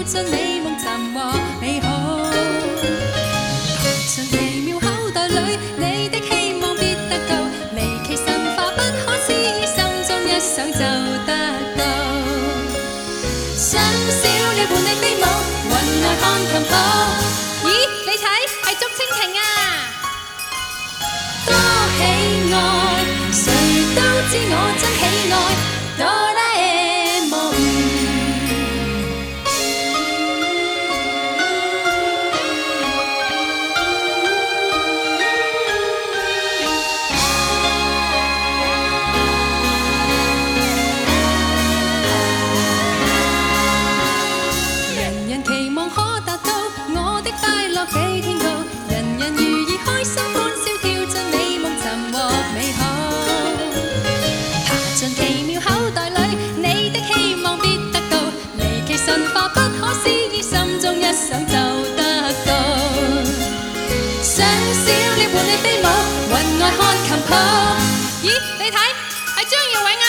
進美夢尋和美好。爬進奇妙口袋裏，你的希望必得到，離奇神化不可思議，心中一想就得到。想小鳥伴你飛舞，雲外看琴譜。咦，你睇係竹蜻蜓啊！多喜愛，誰都知我真喜愛哆啦 A 夢。人人期望可達到我的快樂比天高，人人如意開心歡笑跳進美夢尋獲美好。爬進奇妙口袋裏，你的希望必得到，離奇神化不可思議，心中一想就得到。想小鳥伴你飛舞，雲外看琴譜。咦，你睇係張耀榮啊！